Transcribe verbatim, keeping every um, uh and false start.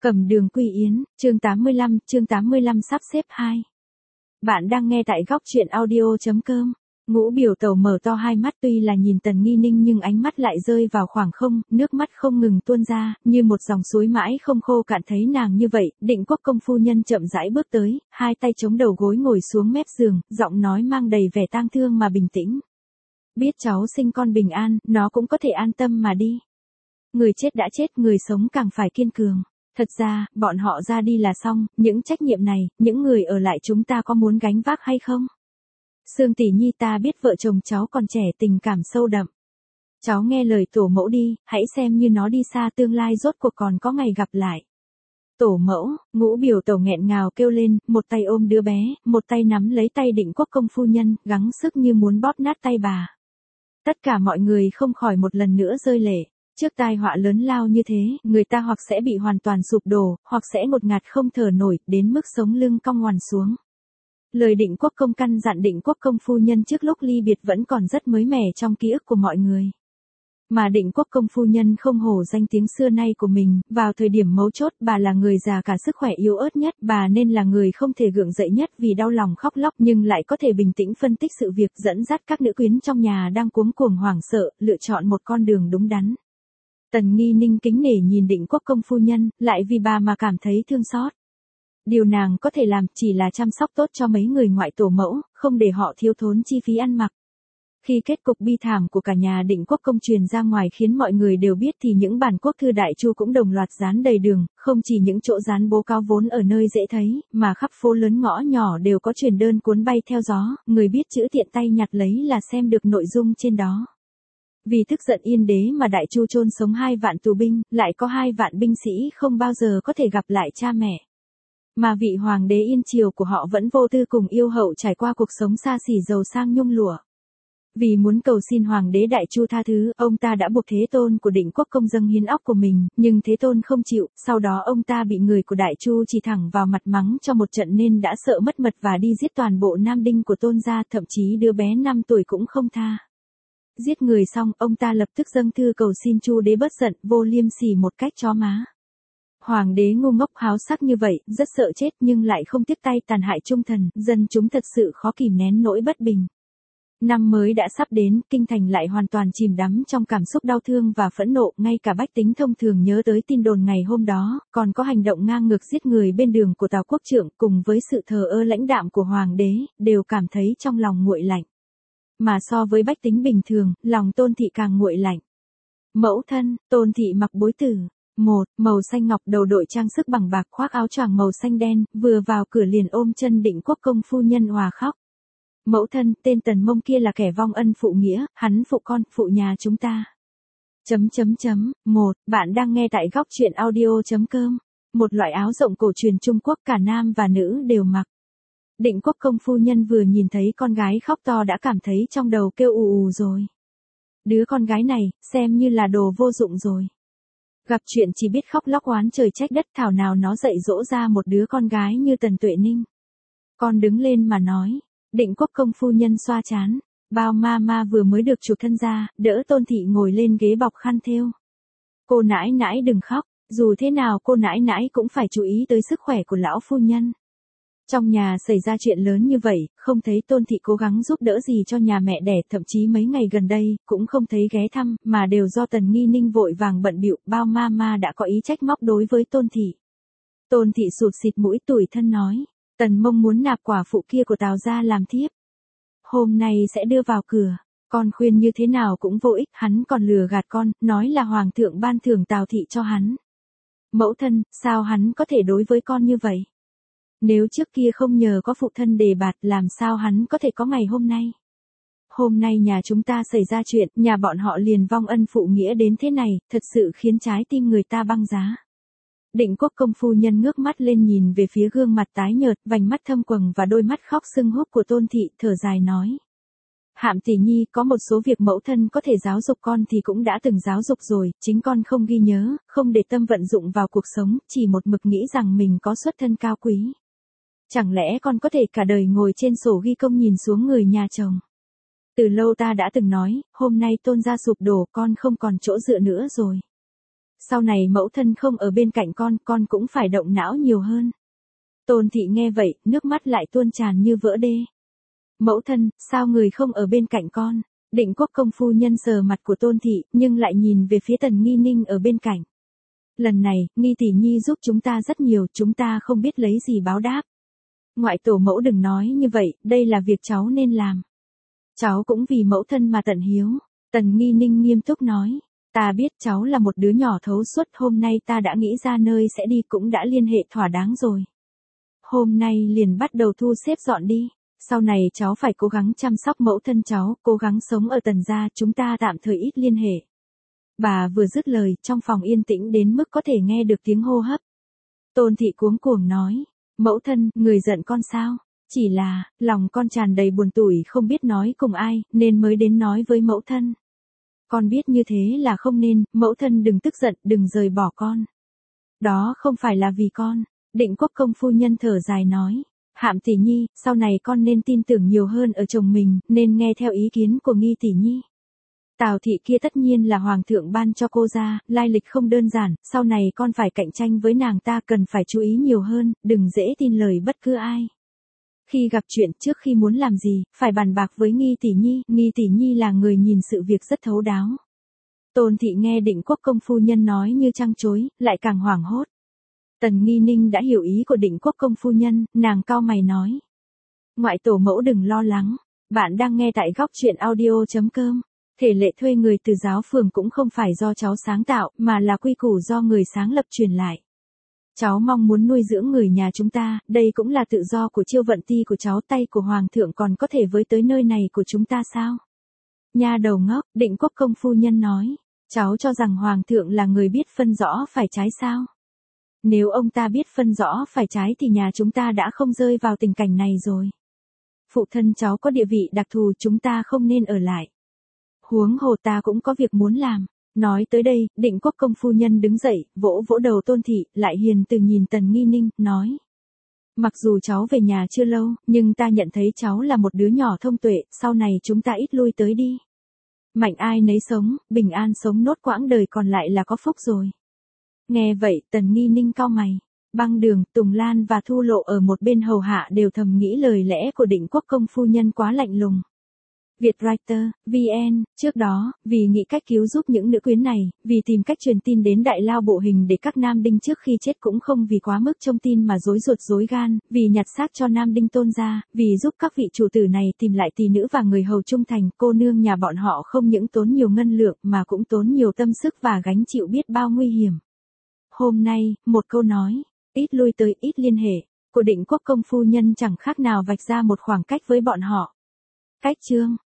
Cầm đường quy yến, chương tám mươi lăm, chương tám mươi lăm sắp xếp hai. Bạn đang nghe tại góc truyện audio.com. Ngũ Biểu Tẩu mở to hai mắt, tuy là nhìn Tần Nghi Ninh nhưng ánh mắt lại rơi vào khoảng không, nước mắt không ngừng tuôn ra, như một dòng suối mãi không khô cạn. Thấy nàng như vậy, Định Quốc công phu nhân chậm rãi bước tới, hai tay chống đầu gối ngồi xuống mép giường, giọng nói mang đầy vẻ tang thương mà bình tĩnh. Biết cháu sinh con bình an, nó cũng có thể an tâm mà đi. Người chết đã chết, người sống càng phải kiên cường. Thật ra, bọn họ ra đi là xong, những trách nhiệm này, những người ở lại chúng ta có muốn gánh vác hay không? Sương tỷ nhi, ta biết vợ chồng cháu còn trẻ, tình cảm sâu đậm. Cháu nghe lời tổ mẫu đi, hãy xem như nó đi xa, tương lai rốt cuộc còn có ngày gặp lại. Tổ mẫu, Ngũ Biểu Tẩu nghẹn ngào kêu lên, một tay ôm đứa bé, một tay nắm lấy tay Định Quốc công phu nhân, gắng sức như muốn bóp nát tay bà. Tất cả mọi người không khỏi một lần nữa rơi lệ. Trước tai họa lớn lao như thế, người ta hoặc sẽ bị hoàn toàn sụp đổ, hoặc sẽ ngột ngạt không thở nổi, đến mức sống lưng cong ngoằn xuống. Lời Định Quốc công căn dặn Định Quốc công phu nhân trước lúc ly biệt vẫn còn rất mới mẻ trong ký ức của mọi người. Mà Định Quốc công phu nhân không hổ danh tiếng xưa nay của mình, vào thời điểm mấu chốt bà là người già cả sức khỏe yếu ớt nhất, bà nên là người không thể gượng dậy nhất vì đau lòng khóc lóc, nhưng lại có thể bình tĩnh phân tích sự việc, dẫn dắt các nữ quyến trong nhà đang cuống cuồng hoảng sợ, lựa chọn một con đường đúng đắn. Tần Nghi Ninh kính nể nhìn Định Quốc công phu nhân, lại vì bà mà cảm thấy thương xót. Điều nàng có thể làm chỉ là chăm sóc tốt cho mấy người ngoại tổ mẫu, không để họ thiếu thốn chi phí ăn mặc. Khi kết cục bi thảm của cả nhà Định Quốc công truyền ra ngoài khiến mọi người đều biết thì những bản quốc thư đại chu cũng đồng loạt dán đầy đường, không chỉ những chỗ dán bố cáo vốn ở nơi dễ thấy, mà khắp phố lớn ngõ nhỏ đều có truyền đơn cuốn bay theo gió, người biết chữ tiện tay nhặt lấy là xem được nội dung trên đó. Vì tức giận Yên đế mà Đại Chu chôn sống hai vạn tù binh, lại có hai vạn binh sĩ không bao giờ có thể gặp lại cha mẹ. Mà vị hoàng đế Yên triều của họ vẫn vô tư cùng yêu hậu trải qua cuộc sống xa xỉ giàu sang nhung lụa. Vì muốn cầu xin hoàng đế Đại Chu tha thứ, ông ta đã buộc Thế Tôn của Định Quốc công dâng hiến óc của mình, nhưng Thế Tôn không chịu, sau đó ông ta bị người của Đại Chu chỉ thẳng vào mặt mắng cho một trận nên đã sợ mất mật và đi giết toàn bộ nam đinh của Tôn gia, thậm chí đứa bé năm tuổi cũng không tha. Giết người xong, ông ta lập tức dâng thư cầu xin Chu đế bớt giận, vô liêm sỉ một cách chó má. Hoàng đế ngu ngốc háo sắc như vậy, rất sợ chết nhưng lại không tiếp tay tàn hại trung thần, dân chúng thật sự khó kìm nén nỗi bất bình. Năm mới đã sắp đến, kinh thành lại hoàn toàn chìm đắm trong cảm xúc đau thương và phẫn nộ, ngay cả bách tính thông thường nhớ tới tin đồn ngày hôm đó, còn có hành động ngang ngược giết người bên đường của Tào Quốc Trượng, cùng với sự thờ ơ lãnh đạm của hoàng đế, đều cảm thấy trong lòng nguội lạnh. Mà so với bách tính bình thường, lòng Tôn thị càng nguội lạnh. Mẫu thân, Tôn thị mặc bối tử. Một, màu xanh ngọc, đầu đội trang sức bằng bạc, khoác áo choàng màu xanh đen, vừa vào cửa liền ôm chân Định Quốc công phu nhân òa khóc. Mẫu thân, tên Tần Mông kia là kẻ vong ân phụ nghĩa, hắn phụ con, phụ nhà chúng ta. Chấm chấm chấm, một, bạn đang nghe tại góc truyện audio.com. Một loại áo rộng cổ truyền Trung Quốc cả nam và nữ đều mặc. Định Quốc công phu nhân vừa nhìn thấy con gái khóc to đã cảm thấy trong đầu kêu ù ù rồi. Đứa con gái này, xem như là đồ vô dụng rồi. Gặp chuyện chỉ biết khóc lóc oán trời trách đất, thảo nào nó dạy dỗ ra một đứa con gái như Tần Tuệ Ninh. Con đứng lên mà nói. Định Quốc công phu nhân xoa chán. Bao ma ma vừa mới được chuộc thân ra, đỡ Tôn thị ngồi lên ghế bọc khăn thêu. Cô nãi nãi đừng khóc, dù thế nào cô nãi nãi cũng phải chú ý tới sức khỏe của lão phu nhân. Trong nhà xảy ra chuyện lớn như vậy, không thấy Tôn thị cố gắng giúp đỡ gì cho nhà mẹ đẻ, thậm chí mấy ngày gần đây, cũng không thấy ghé thăm, mà đều do Tần Nghi Ninh vội vàng bận bịu. Bao ma ma đã có ý trách móc đối với Tôn thị. Tôn thị sụt xịt mũi tủi thân nói, Tần Mông muốn nạp quả phụ kia của Tào gia làm thiếp. Hôm nay sẽ đưa vào cửa, con khuyên như thế nào cũng vô ích, hắn còn lừa gạt con, nói là hoàng thượng ban thưởng Tào thị cho hắn. Mẫu thân, sao hắn có thể đối với con như vậy? Nếu trước kia không nhờ có phụ thân đề bạt, làm sao hắn có thể có ngày hôm nay? Hôm nay nhà chúng ta xảy ra chuyện, nhà bọn họ liền vong ân phụ nghĩa đến thế này, thật sự khiến trái tim người ta băng giá. Định Quốc công phu nhân ngước mắt lên nhìn về phía gương mặt tái nhợt, vành mắt thâm quầng và đôi mắt khóc sưng húp của Tôn thị, thở dài nói. Hạm tỷ nhi, có một số việc mẫu thân có thể giáo dục con thì cũng đã từng giáo dục rồi, chính con không ghi nhớ, không để tâm vận dụng vào cuộc sống, chỉ một mực nghĩ rằng mình có xuất thân cao quý. Chẳng lẽ con có thể cả đời ngồi trên sổ ghi công nhìn xuống người nhà chồng? Từ lâu ta đã từng nói, hôm nay Tôn gia sụp đổ, con không còn chỗ dựa nữa rồi. Sau này mẫu thân không ở bên cạnh con, con cũng phải động não nhiều hơn. Tôn thị nghe vậy, nước mắt lại tuôn tràn như vỡ đê. Mẫu thân, sao người không ở bên cạnh con? Định Quốc công phu nhân sờ mặt của Tôn thị, nhưng lại nhìn về phía Tần Nghi Ninh ở bên cạnh. Lần này, Nghi tỷ nhi giúp chúng ta rất nhiều, chúng ta không biết lấy gì báo đáp. Ngoại tổ mẫu đừng nói như vậy, đây là việc cháu nên làm. Cháu cũng vì mẫu thân mà tận hiếu. Tần Nghi Ninh nghiêm túc nói. Ta biết cháu là một đứa nhỏ thấu suốt, hôm nay ta đã nghĩ ra nơi sẽ đi, cũng đã liên hệ thỏa đáng rồi. Hôm nay liền bắt đầu thu xếp dọn đi. Sau này cháu phải cố gắng chăm sóc mẫu thân cháu, cố gắng sống ở Tần gia, chúng ta tạm thời ít liên hệ. Bà vừa dứt lời, trong phòng yên tĩnh đến mức có thể nghe được tiếng hô hấp. Tôn thị cuống cuồng nói, mẫu thân, người giận con sao? Chỉ là, lòng con tràn đầy buồn tủi không biết nói cùng ai, nên mới đến nói với mẫu thân. Con biết như thế là không nên, mẫu thân đừng tức giận, đừng rời bỏ con. Đó không phải là vì con. Định Quốc công phu nhân thở dài nói. Hạm tỷ nhi, sau này con nên tin tưởng nhiều hơn ở chồng mình, nên nghe theo ý kiến của Nghi tỷ nhi. Tào thị kia tất nhiên là hoàng thượng ban cho cô ra, lai lịch không đơn giản, sau này con phải cạnh tranh với nàng ta, cần phải chú ý nhiều hơn, đừng dễ tin lời bất cứ ai. Khi gặp chuyện, trước khi muốn làm gì, phải bàn bạc với Nghi tỷ nhi, Nghi tỷ nhi là người nhìn sự việc rất thấu đáo. Tôn thị nghe Định Quốc công phu nhân nói như trăng trối, lại càng hoảng hốt. Tần Nghi Ninh đã hiểu ý của Định Quốc công phu nhân, nàng cau mày nói. Ngoại tổ mẫu đừng lo lắng, bạn đang nghe tại góc truyện audio chấm com. Thể lệ thuê người từ giáo phường cũng không phải do cháu sáng tạo, mà là quy củ do người sáng lập truyền lại. Cháu mong muốn nuôi dưỡng người nhà chúng ta, đây cũng là tự do của chiêu vận ti của cháu, tay của hoàng thượng còn có thể với tới nơi này của chúng ta sao? Nha đầu ngốc, Định Quốc công phu nhân nói, cháu cho rằng hoàng thượng là người biết phân rõ phải trái sao? Nếu ông ta biết phân rõ phải trái thì nhà chúng ta đã không rơi vào tình cảnh này rồi. Phụ thân cháu có địa vị đặc thù, chúng ta không nên ở lại. Huống hồ ta cũng có việc muốn làm. Nói tới đây, Định Quốc công phu nhân đứng dậy, vỗ vỗ đầu Tôn thị, lại hiền từ nhìn Tần Nghi Ninh, nói. Mặc dù cháu về nhà chưa lâu, nhưng ta nhận thấy cháu là một đứa nhỏ thông tuệ, sau này chúng ta ít lui tới đi. Mạnh ai nấy sống, bình an sống nốt quãng đời còn lại là có phúc rồi. Nghe vậy, Tần Nghi Ninh cau mày. Băng Đường, Tùng Lan và Thu Lộ ở một bên hầu hạ đều thầm nghĩ lời lẽ của Định Quốc công phu nhân quá lạnh lùng. Vietwriter, vê en, trước đó, vì nghĩ cách cứu giúp những nữ quyến này, vì tìm cách truyền tin đến Đại Lao bộ hình để các nam đinh trước khi chết cũng không vì quá mức trông tin mà rối ruột rối gan, vì nhặt xác cho nam đinh Tôn gia, vì giúp các vị chủ tử này tìm lại tỷ nữ và người hầu trung thành, cô nương nhà bọn họ không những tốn nhiều ngân lượng mà cũng tốn nhiều tâm sức và gánh chịu biết bao nguy hiểm. Hôm nay, một câu nói, ít lui tới ít liên hệ, của Định Quốc công phu nhân chẳng khác nào vạch ra một khoảng cách với bọn họ. Cách chương